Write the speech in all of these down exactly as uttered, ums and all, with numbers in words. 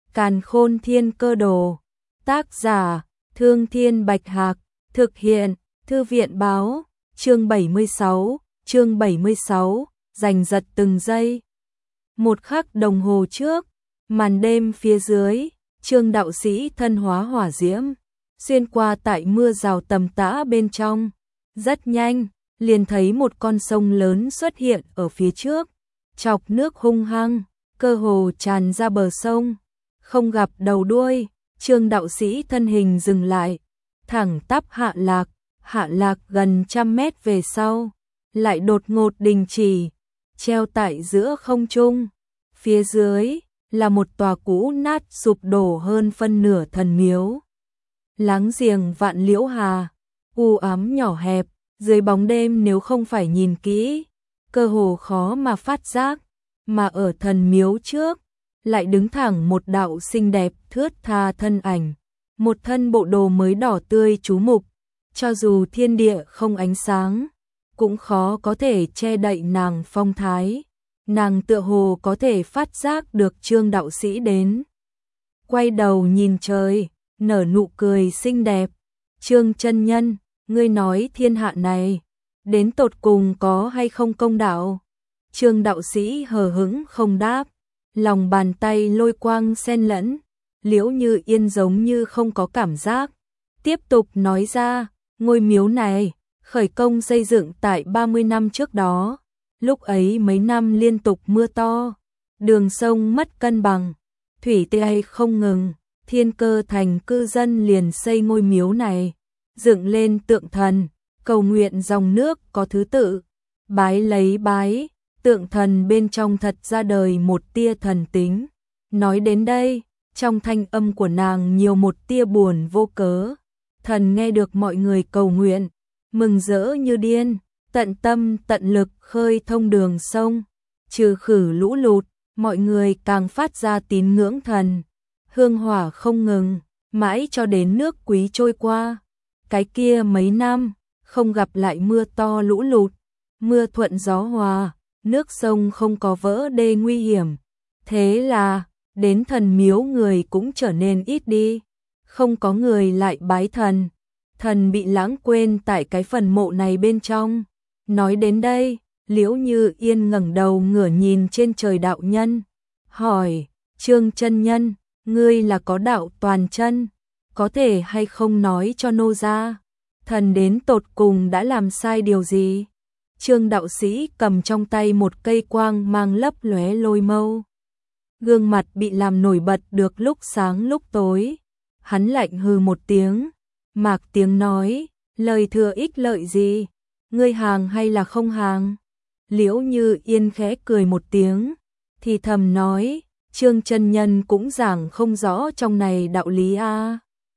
Càn Khôn Thiên Cơ Đồ. Tác giả: Thương Thiên Bạch Hạc. Thực hiện: Thư viện Báo. Chương bảy mươi sáu, chương bảy mươi sáu, giành giật từng giây. Một khắc đồng hồ trước, màn đêm phía dưới, Trương đạo sĩ thân hóa hỏa diễm, xuyên qua tại mưa rào tầm tã bên trong. Rất nhanh, liền thấy một con sông lớn xuất hiện ở phía trước, chọc nước hung hăng, cơ hồ tràn ra bờ sông. Không gặp đầu đuôi, Trương đạo sĩ thân hình dừng lại, thẳng tắp hạ lạc, hạ lạc gần trăm mét về sau, lại đột ngột đình chỉ, treo tại giữa không trung. Phía dưới là một tòa cũ nát sụp đổ hơn phân nửa thần miếu. Láng giềng Vạn Liễu Hà, u ám nhỏ hẹp, dưới bóng đêm nếu không phải nhìn kỹ, cơ hồ khó mà phát giác, mà ở thần miếu trước lại đứng thẳng một đạo xinh đẹp thướt tha thân ảnh, một thân bộ đồ mới đỏ tươi chú mục, cho dù thiên địa không ánh sáng, cũng khó có thể che đậy nàng phong thái. Nàng tựa hồ có thể phát giác được Trương đạo sĩ đến. Quay đầu nhìn trời, nở nụ cười xinh đẹp. Trương chân nhân, ngươi nói thiên hạ này, đến tột cùng có hay không công đạo? Trương đạo sĩ hờ hững không đáp, lòng bàn tay lôi quang xen lẫn, Liễu Như Yên giống như không có cảm giác. Tiếp tục nói ra, ngôi miếu này, khởi công xây dựng tại ba mươi năm trước đó. Lúc ấy mấy năm liên tục mưa to, đường sông mất cân bằng, thủy tê không ngừng, Thiên Cơ thành cư dân liền xây ngôi miếu này, dựng lên tượng thần, cầu nguyện dòng nước có thứ tự, bái lấy bái, tượng thần bên trong thật ra đời một tia thần tính. Nói đến đây, trong thanh âm của nàng nhiều một tia buồn vô cớ. Thần nghe được mọi người cầu nguyện, mừng rỡ như điên, tận tâm tận lực khơi thông đường sông, trừ khử lũ lụt, mọi người càng phát ra tín ngưỡng thần. Hương hỏa không ngừng, mãi cho đến nước Quý trôi qua. Cái kia mấy năm, không gặp lại mưa to lũ lụt, mưa thuận gió hòa, nước sông không có vỡ đê nguy hiểm. Thế là, đến thần miếu người cũng trở nên ít đi, không có người lại bái thần. Thần bị lãng quên tại cái phần mộ này bên trong. Nói đến đây, Liễu Như Yên ngẩng đầu ngửa nhìn trên trời đạo nhân, hỏi: Trương chân nhân, ngươi là có đạo toàn chân, có thể hay không nói cho nô ra, thần đến tột cùng đã làm sai điều gì? Trương đạo sĩ cầm trong tay một cây quang mang lấp lóe lôi mâu, gương mặt bị làm nổi bật được lúc sáng lúc tối. Hắn lạnh hừ một tiếng, mạc tiếng nói: lời thừa ích lợi gì? Ngươi hàng hay là không hàng? Liễu Như Yên khẽ cười một tiếng, thì thầm nói: Trương chân nhân cũng giảng không rõ trong này đạo lý a. À.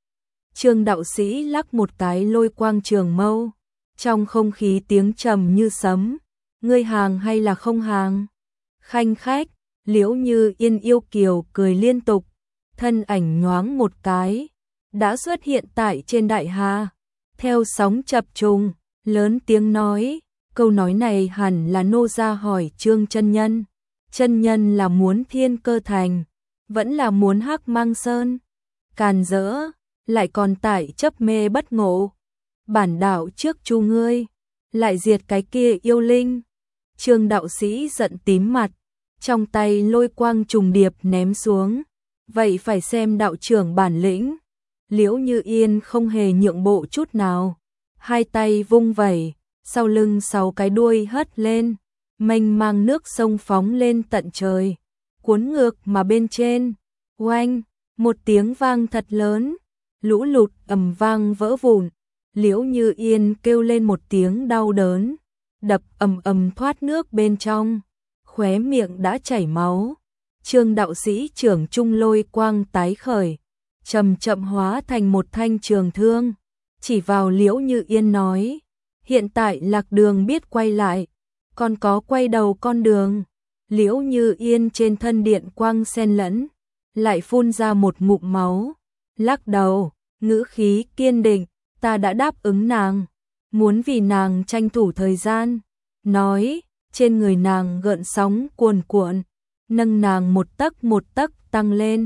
Trương đạo sĩ lắc một cái lôi quang trường mâu, trong không khí tiếng trầm như sấm: ngươi hàng hay là không hàng? Khanh khách, Liễu Như Yên yêu kiều cười liên tục, thân ảnh nhoáng một cái, đã xuất hiện tại trên đại hà, theo sóng chập trùng, lớn tiếng nói: câu nói này hẳn là nô gia hỏi Trương chân nhân, chân nhân là muốn Thiên Cơ thành, vẫn là muốn Hắc Mang Sơn? Càn rỡ, lại còn tại chấp mê bất ngộ, bản đạo trước chu ngươi, lại diệt cái kia yêu linh. Trương đạo sĩ giận tím mặt, trong tay lôi quang trùng điệp ném xuống, vậy phải xem đạo trưởng bản lĩnh. Liễu Như Yên không hề nhượng bộ chút nào, hai tay vung vẩy, sau lưng sáu cái đuôi hất lên, mênh mang nước sông phóng lên tận trời, cuốn ngược mà bên trên, oanh, một tiếng vang thật lớn, lũ lụt ầm vang vỡ vụn. Liễu Như Yên kêu lên một tiếng đau đớn, đập ầm ầm thoát nước bên trong, khóe miệng đã chảy máu. Trương đạo sĩ trưởng trung lôi quang tái khởi, chậm chậm hóa thành một thanh trường thương, chỉ vào Liễu Như Yên nói: hiện tại lạc đường biết quay lại, còn có quay đầu con đường. Liễu Như Yên trên thân điện quang xen lẫn, lại phun ra một ngụm máu, lắc đầu, ngữ khí kiên định: ta đã đáp ứng nàng, muốn vì nàng tranh thủ thời gian. Nói, trên người nàng gợn sóng cuồn cuộn, nâng nàng một tấc một tấc tăng lên,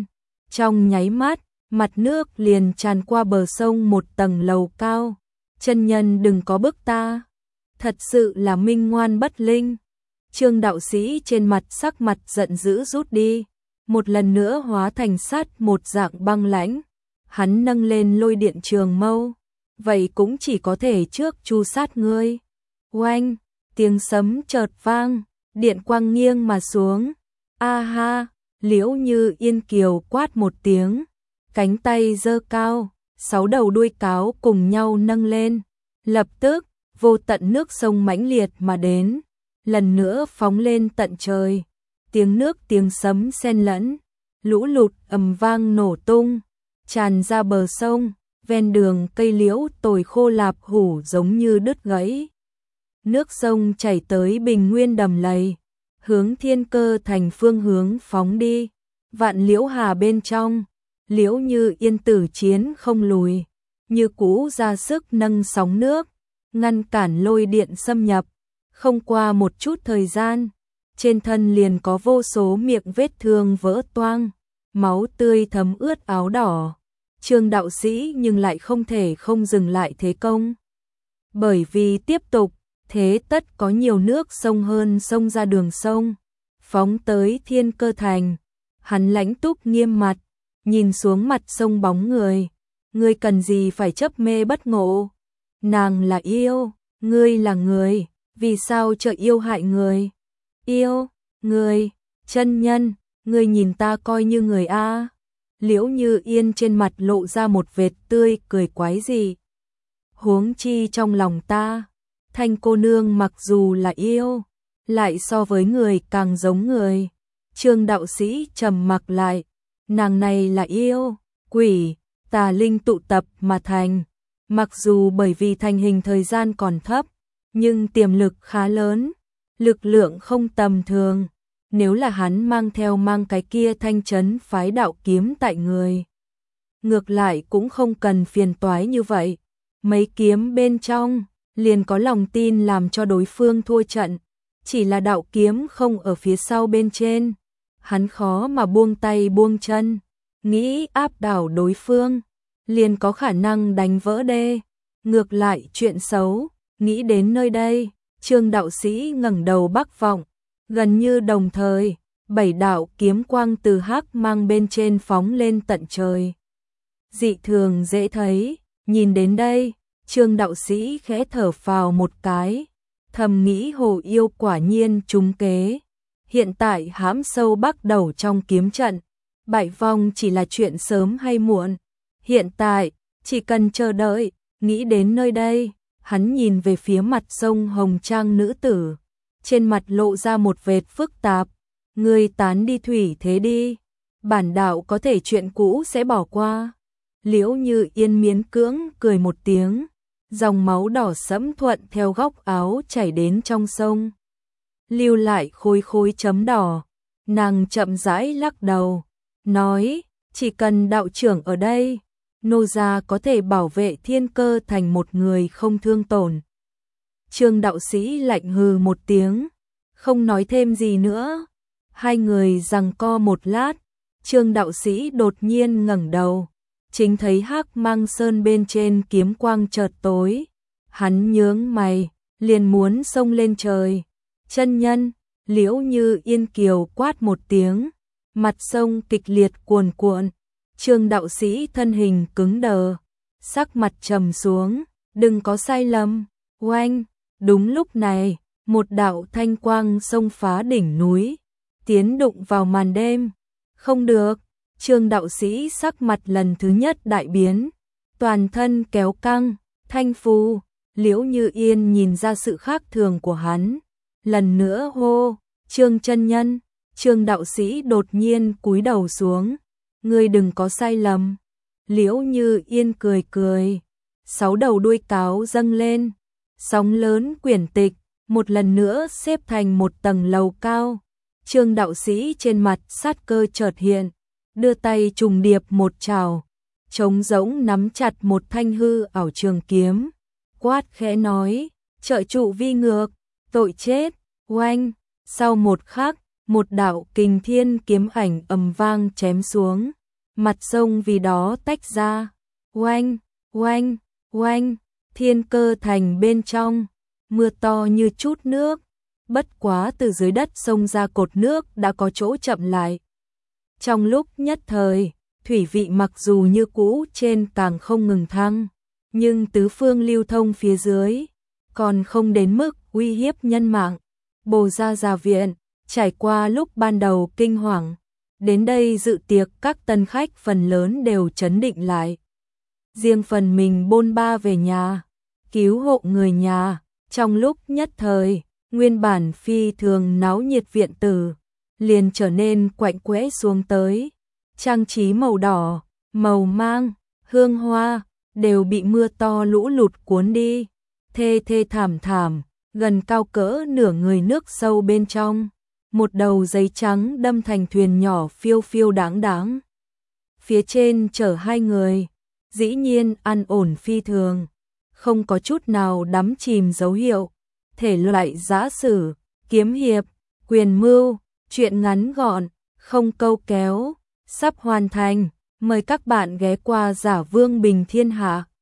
Trong nháy mắt, mặt nước liền tràn qua bờ sông một tầng lầu cao. Chân nhân đừng có bức ta. Thật sự là minh ngoan bất linh. Trương đạo sĩ trên mặt sắc mặt giận dữ rút đi. Một lần nữa hóa thành sắt một dạng băng lãnh. Hắn nâng lên lôi điện trường mâu. Vậy cũng chỉ có thể trước chu sát ngươi. Oanh, tiếng sấm chợt vang, điện quang nghiêng mà xuống. A ha, Liễu Như Yên kiều quát một tiếng, cánh tay giơ cao, sáu đầu đuôi cáo cùng nhau nâng lên. Lập tức, vô tận nước sông mãnh liệt mà đến, lần nữa phóng lên tận trời. Tiếng nước tiếng sấm xen lẫn, lũ lụt ầm vang nổ tung, tràn ra bờ sông, ven đường cây liễu tồi khô lạp hủ giống như đứt gãy. Nước sông chảy tới bình nguyên đầm lầy, hướng Thiên Cơ Thành phương hướng phóng đi. Vạn Liễu Hà bên trong, Liễu Như Yên tử chiến không lùi, như cũ ra sức nâng sóng nước, ngăn cản lôi điện xâm nhập. Không qua một chút thời gian, trên thân liền có vô số miệng vết thương vỡ toang, máu tươi thấm ướt áo đỏ. Trương đạo sĩ nhưng lại không thể không dừng lại thế công. Bởi vì tiếp tục, thế tất có nhiều nước sông hơn sông ra đường sông, phóng tới Thiên Cơ Thành. Hắn lãnh túc nghiêm mặt, nhìn xuống mặt sông bóng người. Ngươi cần gì phải chấp mê bất ngộ? Nàng là yêu, ngươi là người, vì sao chợ yêu hại người? Yêu, người, chân nhân, ngươi nhìn ta coi như người a. Liễu Như Yên trên mặt lộ ra một vệt tươi cười quái dị. Huống chi trong lòng ta, Thanh cô nương mặc dù là yêu, lại so với người càng giống người. Trương đạo sĩ trầm mặc lại, nàng này là yêu, quỷ, tà linh tụ tập mà thành. Mặc dù bởi vì thành hình thời gian còn thấp, nhưng tiềm lực khá lớn, lực lượng không tầm thường. Nếu là hắn mang theo mang cái kia thanh trấn phái đạo kiếm tại người, ngược lại cũng không cần phiền toái như vậy. Mấy kiếm bên trong, liền có lòng tin làm cho đối phương thua trận. Chỉ là đạo kiếm không ở phía sau bên trên, hắn khó mà buông tay buông chân, nghĩ áp đảo đối phương, liền có khả năng đánh vỡ đê. Ngược lại chuyện xấu, nghĩ đến nơi đây, Trương đạo sĩ ngẩng đầu bắc vọng, gần như đồng thời, bảy đạo kiếm quang từ hắc mang bên trên phóng lên tận trời. Dị thường dễ thấy, nhìn đến đây, Trương đạo sĩ khẽ thở phào một cái, thầm nghĩ hồ yêu quả nhiên trúng kế. Hiện tại hãm sâu bắt đầu trong kiếm trận, bại vong chỉ là chuyện sớm hay muộn. Hiện tại, chỉ cần chờ đợi. Nghĩ đến nơi đây, hắn nhìn về phía mặt sông hồng trang nữ tử, trên mặt lộ ra một vệt phức tạp. Ngươi tán đi thủy thế đi, bản đạo có thể chuyện cũ sẽ bỏ qua. Liễu Như Yên miến cưỡng cười một tiếng, dòng máu đỏ sẫm thuận theo góc áo chảy đến trong sông, lưu lại khối khối chấm đỏ. Nàng chậm rãi lắc đầu, nói, chỉ cần đạo trưởng ở đây, nô gia có thể bảo vệ Thiên Cơ Thành một người không thương tổn. Trương đạo sĩ lạnh hừ một tiếng, không nói thêm gì nữa. Hai người giằng co một lát, Trương đạo sĩ đột nhiên ngẩng đầu, chính thấy hắc mang sơn bên trên kiếm quang chợt tối. Hắn nhướng mày, liền muốn xông lên trời. Chân nhân, Liễu Như Yên kiều quát một tiếng, mặt sông kịch liệt cuồn cuộn. Trương đạo sĩ thân hình cứng đờ, sắc mặt trầm xuống, đừng có sai lầm. Oanh, đúng lúc này, một đạo thanh quang xông phá đỉnh núi, tiến đụng vào màn đêm. Không được, Trương đạo sĩ sắc mặt lần thứ nhất đại biến, toàn thân kéo căng. Thanh phù, Liễu Như Yên nhìn ra sự khác thường của hắn, lần nữa hô, Trương chân nhân. Trương đạo sĩ đột nhiên cúi đầu xuống, ngươi đừng có sai lầm. Liễu Như Yên cười cười, sáu đầu đuôi cáo dâng lên, sóng lớn quyển tịch, một lần nữa xếp thành một tầng lầu cao. Trương đạo sĩ trên mặt sát cơ chợt hiện, đưa tay trùng điệp một trảo, trống rỗng nắm chặt một thanh hư ảo trường kiếm, quát khẽ nói, trợ trụ vi ngược, tội chết. Oanh, sau một khắc, một đạo kình thiên kiếm ảnh ầm vang chém xuống, mặt sông vì đó tách ra. Oanh, oanh, oanh, Thiên Cơ Thành bên trong, mưa to như chút nước, bất quá từ dưới đất sông ra cột nước đã có chỗ chậm lại. Trong lúc nhất thời, thủy vị mặc dù như cũ trên càng không ngừng thăng, nhưng tứ phương lưu thông phía dưới, còn không đến mức uy hiếp nhân mạng. Bồ Gia Gia Viện, trải qua lúc ban đầu kinh hoàng, đến đây dự tiệc các tân khách phần lớn đều trấn định lại. Riêng phần mình bôn ba về nhà, cứu hộ người nhà, trong lúc nhất thời, nguyên bản phi thường náo nhiệt viện tử, liền trở nên quạnh quẽ xuống tới. Trang trí màu đỏ, màu mang, hương hoa, đều bị mưa to lũ lụt cuốn đi. Thê thê thảm thảm, gần cao cỡ nửa người nước sâu bên trong. Một đầu giấy trắng đâm thành thuyền nhỏ phiêu phiêu đáng đáng. Phía trên chở hai người, dĩ nhiên an ổn phi thường, không có chút nào đắm chìm dấu hiệu. Thể loại giã sử, kiếm hiệp, quyền mưu, truyện ngắn gọn, không câu kéo, sắp hoàn thành. Mời các bạn ghé qua Giả Vương Bình Thiên Hạ.